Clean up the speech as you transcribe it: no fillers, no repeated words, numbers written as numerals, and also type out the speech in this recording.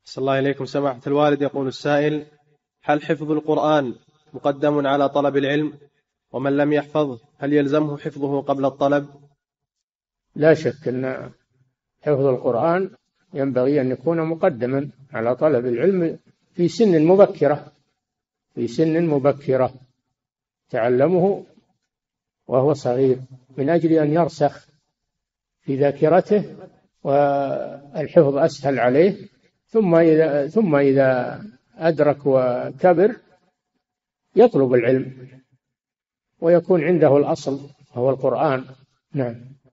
صلى الله إليكم سماحة الوالد. يقول السائل: هل حفظ القرآن مقدم على طلب العلم؟ ومن لم يحفظه هل يلزمه حفظه قبل الطلب؟ لا شك أن حفظ القرآن ينبغي أن يكون مقدما على طلب العلم في سن مبكرة، تعلمه وهو صغير من أجل أن يرسخ في ذاكرته والحفظ أسهل عليه. ثم إذا أدرك وكبر يطلب العلم ويكون عنده الأصل وهو القرآن. نعم.